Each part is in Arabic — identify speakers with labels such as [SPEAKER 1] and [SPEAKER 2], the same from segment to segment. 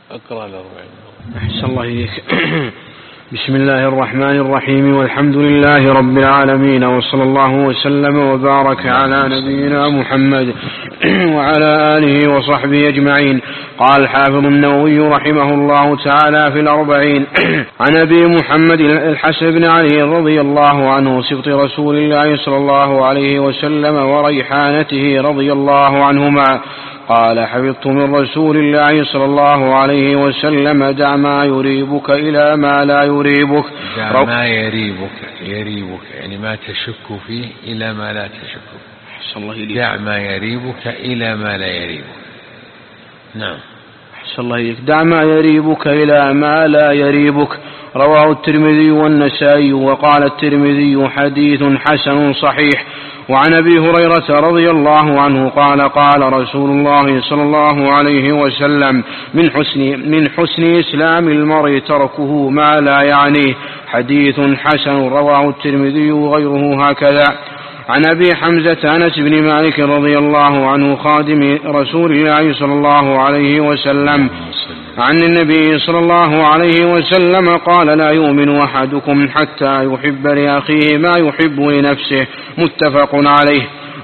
[SPEAKER 1] أقرأ الأربعين.
[SPEAKER 2] أحسن الله إليك. بسم الله الرحمن الرحيم، والحمد لله رب العالمين، وصلى الله وسلم وبارك على نبينا محمد وعلى آله وصحبه أجمعين. قال الحافظ النووي رحمه الله تعالى في الأربعين عن أبي محمد الحسن بن علي رضي الله عنه سبط رسول الله صلى الله عليه وسلم وريحانته رضي الله عنهما قال: حفظت من رسول الله صلى الله عليه وسلم: دع ما يريبك إلى ما لا يريبك.
[SPEAKER 1] دع ما يريبك يعني ما تشك فيه إلى ما لا تشك فيه. دع ما يريبك إلى ما لا يريبك. نعم.
[SPEAKER 2] أحسن الله إليك. دع ما يريبك إلى ما لا يريبك. رواه الترمذي والنسائي، وقال الترمذي: حديث حسن صحيح. وعن أبي هريرة رضي الله عنه قال: قال رسول الله صلى الله عليه وسلم: من حسن إسلام المرء تركه ما لا يعنيه. حديث حسن. رواه الترمذي وغيره هكذا. عن أبي حمزة أنس بن مالك رضي الله عنه خادم رسول الله صلى الله عليه وسلم عن النبي صلى الله عليه وسلم قال: لا يؤمن أحدكم حتى يحب لأخيه ما يحب لنفسه. متفق عليه.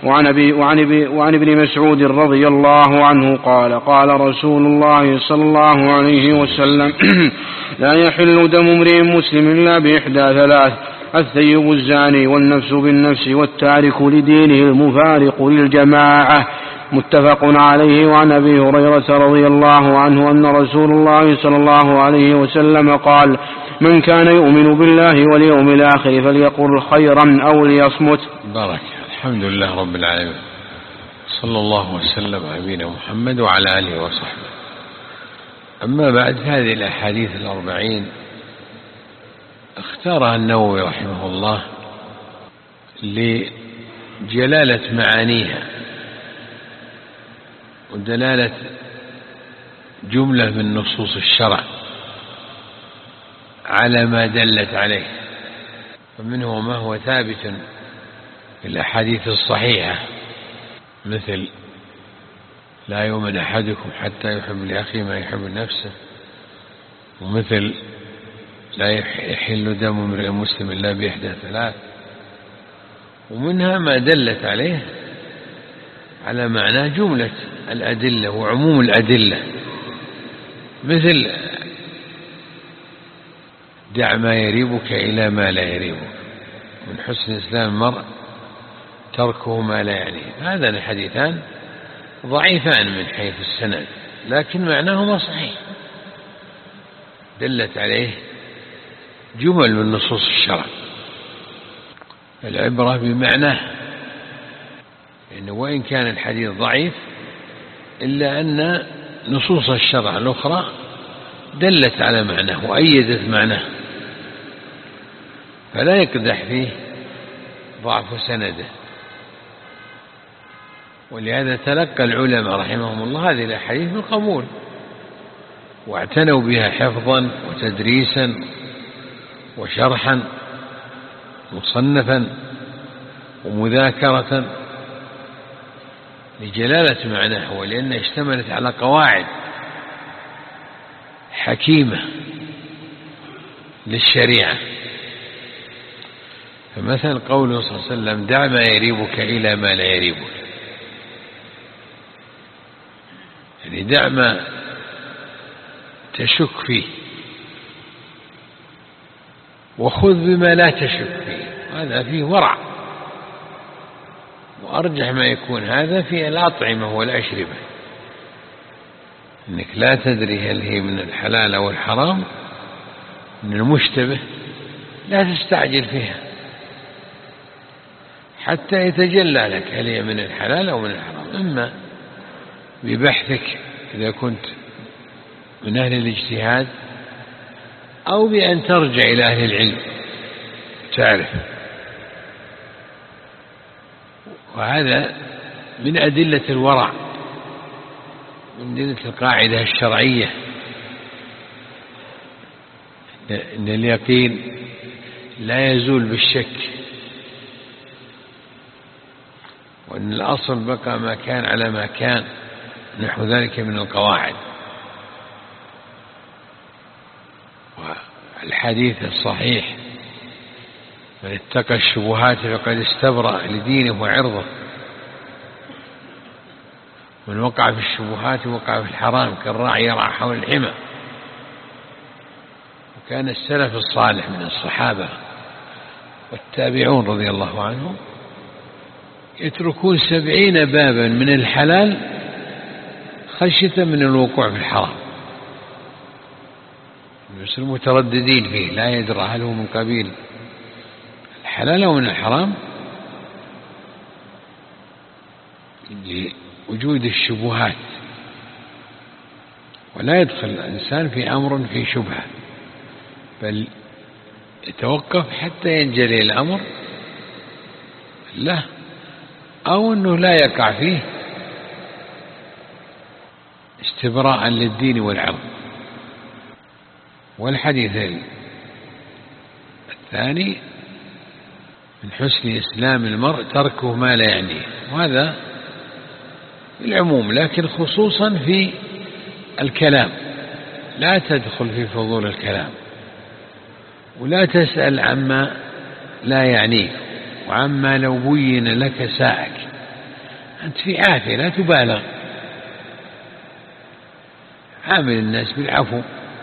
[SPEAKER 2] وعن ابن مسعود رضي الله عنه قال: قال رسول الله صلى الله عليه وسلم: لا يحل دم امرئ مسلم إلا بإحدى ثلاث: الثيب الزاني، والنفس بالنفس، والتارك لدينه المفارق للجماعة. متفق عليه. وعن أبي هريرة رضي الله عنه أن رسول الله صلى الله عليه وسلم قال: من كان يؤمن بالله واليوم الآخر فليقل خيرا أو ليصمت.
[SPEAKER 1] بارك. الحمد لله رب العالمين، صلى الله وسلم على نبينا محمد وعلى آله وصحبه. أما بعد، هذه الأحاديث الأربعين اختارها النووي رحمه الله لجلالة معانيها ودلالة جملة من نصوص الشرع على ما دلت عليه، فمنه ما هو ثابت في الأحاديث الصحيحة، مثل: لا يؤمن أحدكم حتى يحب لأخيه ما يحب لنفسه، ومثل: لا يحل دم امرئ مسلم إلا بإحدى ثلاث. ومنها ما دلت عليه على معناه جملة الأدلة وعموم الأدلة، مثل: دع ما يريبك إلى ما لا يريبك، من حسن إسلام المرء تركه ما لا يعنيه. هذان الحديثان ضعيفان من حيث السند، لكن معناهما صحيح، دلت عليه جمل من نصوص الشرع. العبرة بمعناه، إنه وإن كان الحديث ضعيف إلا أن نصوص الشرع الأخرى دلت على معناه وأيدت معناه، فلا يقدح فيه ضعف سنده. ولهذا تلقى العلماء رحمهم الله هذه الأحاديث بالقبول، واعتنوا بها حفظا وتدريسا وشرحا مصنفا ومذاكرة لجلالة معناه، ولأنها اشتملت على قواعد حكيمة للشريعة. فمثلا قوله صلى الله عليه وسلم: دع ما يريبك إلى ما لا يريبك، يعني دع ما تشك فيه وخذ بما لا تشك فيه. هذا فيه ورع، وأرجح ما يكون هذا في الأطعمة والأشربة، إنك لا تدري هل هي من الحلال أو الحرام، من المشتبه لا تستعجل فيها حتى يتجلى لك هل هي من الحلال أو من الحرام، إما ببحثك إذا كنت من أهل الاجتهاد، أو بأن ترجع إلى أهل العلم تعرف. وهذا من أدلة الورع، من أدلة القاعدة الشرعية، إن اليقين لا يزول بالشك، وأن الأصل بقى ما كان على ما كان، نحو ذلك من القواعد. الحديث الصحيح: من اتقى الشبهات فقد استبرأ لدينه وعرضه. من وقع في الشبهات وقع في الحرام كالراعي يرعى حول الحمى. وكان السلف الصالح من الصحابة والتابعون رضي الله عنهم يتركون 70 بابا من الحلال خشية من الوقوع في الحرام، المسلمون مترددين فيه، لا يدرى هل هو من قبيل الحلال أو من الحرام لوجود الشبهات، ولا يدخل الإنسان في أمر في شبهة، بل يتوقف حتى ينجلي الأمر له أو أنه لا يقع فيه استبراء للدين والعرض. والحديث الثاني: من حسن إسلام المرء تركه ما لا يعنيه. وهذا العموم، لكن خصوصا في الكلام، لا تدخل في فضول الكلام، ولا تسأل عما لا يعنيك، وعما لو بين لك ساءك. أنت في عافية، لا تبالغ، عامل الناس بالعفو.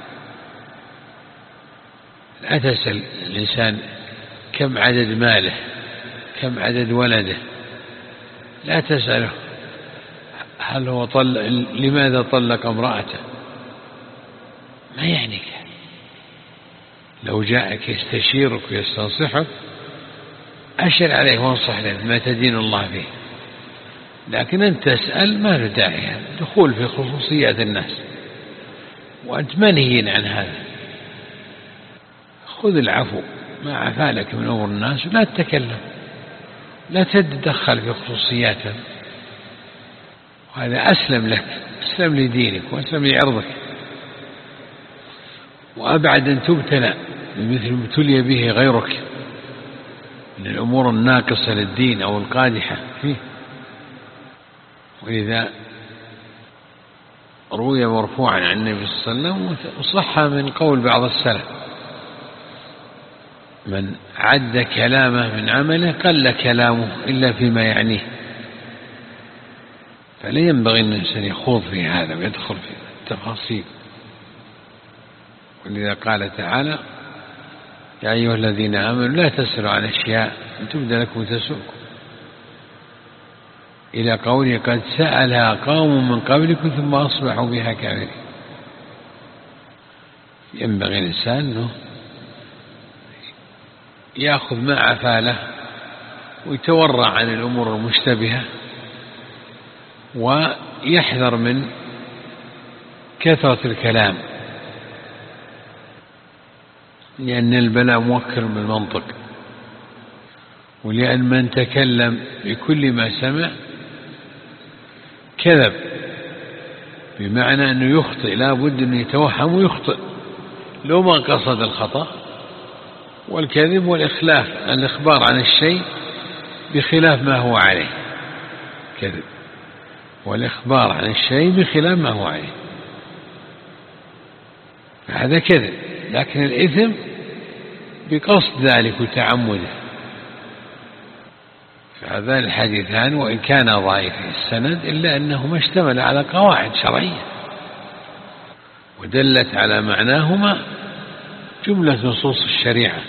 [SPEAKER 1] لا تسأل الإنسان كم عدد ماله، كم عدد ولده، لا تسأله هل هو لماذا طلق امرأته، ما يعنيك. لو جاءك يستشيرك ويستنصحك أشر عليه وانصح له ما تدين الله فيه، لكن أنت تسأل ما له داعي، دخول في خصوصيات الناس، وأنت منهي عن هذا. خذ العفو ما عفا لك من أمور الناس، ولا تتكلم، لا تتدخل في خصوصياتهم، وهذا أسلم لك، أسلم لدينك وأسلم لعرضك، وأبعد أن تبتلى بمثل ما ابتلي به غيرك من الأمور الناقصة للدين أو القادحة فيه. ولذا روي مرفوعا عن النبي صلى الله عليه وسلم وصح من قول بعض السلف: من عد كلامه من عمله قل كلامه إلا فيما يعنيه. فلا ينبغي أن الإنسان يخوض في هذا ويدخل في التفاصيل. ولذا قال تعالى: يا أيها الذين آمنوا لا تسألوا عن أشياء إن تبد لكم تسؤكم، إلى قوله: قد سألها قوم من قبلكم ثم أصبحوا بها كافرين. ينبغي الإنسان أنه يأخذ ما عفا له ويتورع عن الأمور المشتبهة، ويحذر من كثرة الكلام، لأن البلاء موكل بالمنطق، ولأن من تكلم بكل ما سمع كذب، بمعنى أنه يخطئ، لا بد أن يتوهم ويخطئ لو ما قصد الخطأ. والكذب والإخبار عن الشيء بخلاف ما هو عليه، كذب والإخبار عن الشيء بخلاف ما هو عليه، هذا كذب. لكن الإثم بقصد ذلك وتعمده. فهذان الحديثان وإن كان ضعيف السند إلا أنهما اشتمل على قواعد شرعية ودلت على معناهما جملة نصوص الشريعة.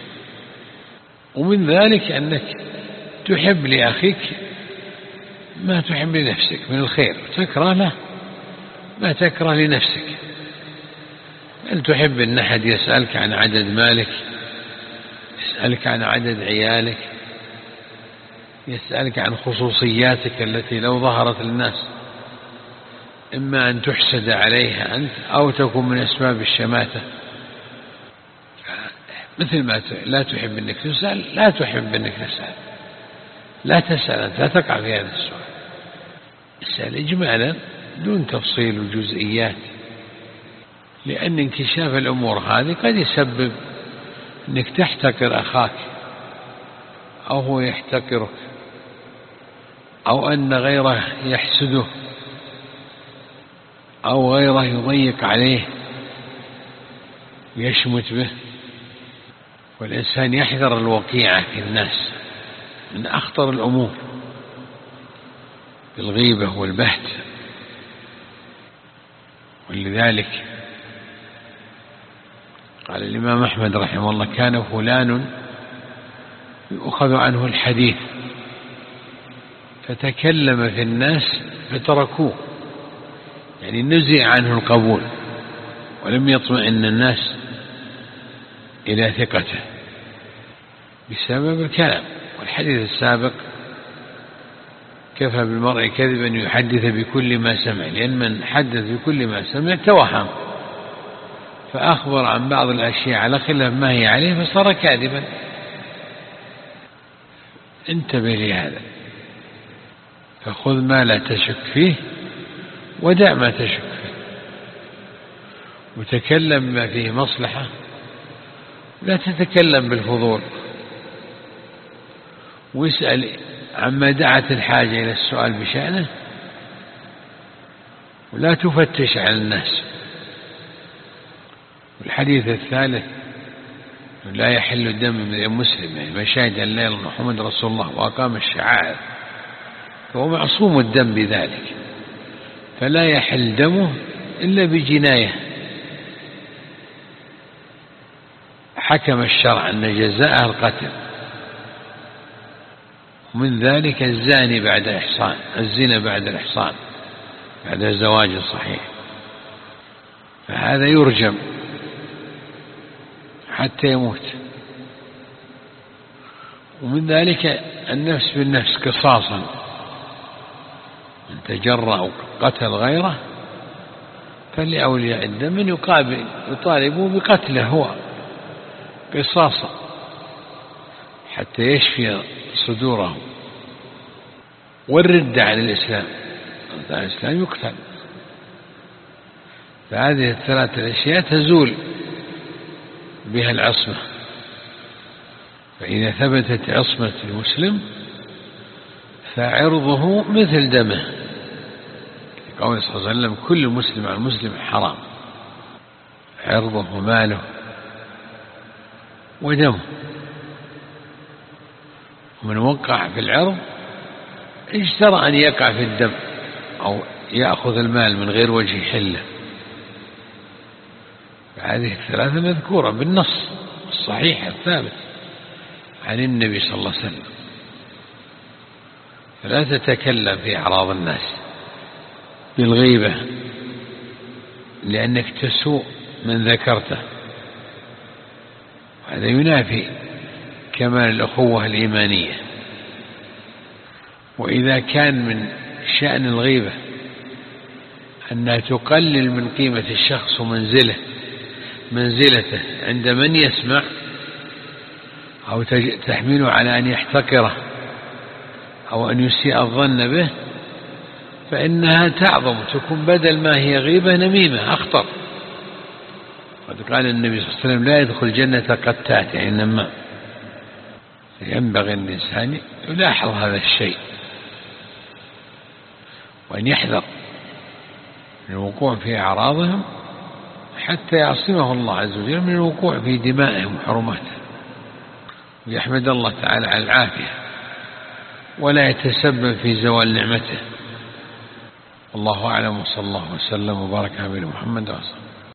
[SPEAKER 1] ومن ذلك أنك تحب لأخيك ما تحب لنفسك من الخير، تكره له ما تكره لنفسك. أن تحب أن أحد يسألك عن عدد مالك، يسألك عن عدد عيالك، يسألك عن خصوصياتك التي لو ظهرت للناس إما أن تحسد عليها أنت أو تكون من أسباب الشماتة. مثل ما لا تحب أنك تسأل، لا تحب أنك تسأل، لا تسأل أنت، لا تقع في هذا السؤال. اسأل إجمالا دون تفصيل وجزئيات، لأن انكشاف الأمور هذه قد يسبب أنك تحتقر أخاك أو هو يحتقرك، أو أن غيره يحسده أو غيره يضيق عليه ويشمت به. والإنسان يحذر الوقيعة في الناس من أخطر الأمور بالغيبة والبهت. ولذلك قال الإمام أحمد رحمه الله: كان فلان يؤخذ عنه الحديث فتكلم في الناس فتركوه، يعني نزع عنه القبول ولم يطمئن الناس إلى ثقته بسبب الكلام. والحديث السابق: كفى بالمرء كذبا أن يحدث بكل ما سمع، لأن من حدث بكل ما سمع توهم، فأخبر عن بعض الأشياء على خلاف ما هي عليه فصار كاذبا. انتبه لهذا، فخذ ما لا تشك فيه ودع ما تشك فيه، وتكلم ما فيه مصلحة، لا تتكلم بالفضول، واسأل عما دعت الحاجة إلى السؤال بشأنه، ولا تفتش على الناس. والحديث الثالث: لا يحل الدم من مسلم، يعني من شهد أن لا إله إلا الله محمد رسول الله وأقام الشعائر فهو معصوم الدم بذلك، فلا يحل دمه إلا بجناية حكم الشرع أن جزاءها القتل. ومن ذلك الزاني بعد إحصان، الزنا بعد الإحصان، بعد الزواج الصحيح، فهذا يرجم حتى يموت. ومن ذلك النفس بالنفس قصاصا، من تجرأ قتل غيره فلأولياء الدم من يطالبوا بقتله هو قصاصا حتى يشفي صدورهم. والردة عن الإسلام، عن الإسلام يقتل. فهذه الثلاثة الأشياء تزول بها العصمة. فإذا ثبتت عصمة المسلم فعرضه مثل دمه، قول صلى الله عليه وسلم: كل مسلم على المسلم حرام، عرضه وماله ودمه. ومن وقع في العرض اجترأ أن يقع في الدم أو يأخذ المال من غير وجه حله. فهذه الثلاثة مذكورة بالنص الصحيح الثابت عن النبي صلى الله عليه وسلم. فلا تتكلم في أعراض الناس بالغيبة، لأنك تسوء من ذكرته، هذا ينافي كمال الأخوة الإيمانية. وإذا كان من شأن الغيبة أنها تقلل من قيمة الشخص ومنزلته عند من يسمع، أو تحمله على أن يحتقره أو أن يسيء الظن به، فإنها تعظم، تكون بدل ما هي غيبة نميمة أخطر. قد قال النبي صلى الله عليه وسلم: لا يدخل الجنة قتات، يعني نمام. ينبغي الإنسان يلاحظ هذا الشيء وأن يحذر من الوقوع في أعراضهم حتى يعصمه الله عز وجل من الوقوع في دمائهم وحرماتهم، ويحمد الله تعالى على العافية ولا يتسبب في زوال نعمته. الله أعلم، وصلى الله وسلم وبارك على محمد وصلى.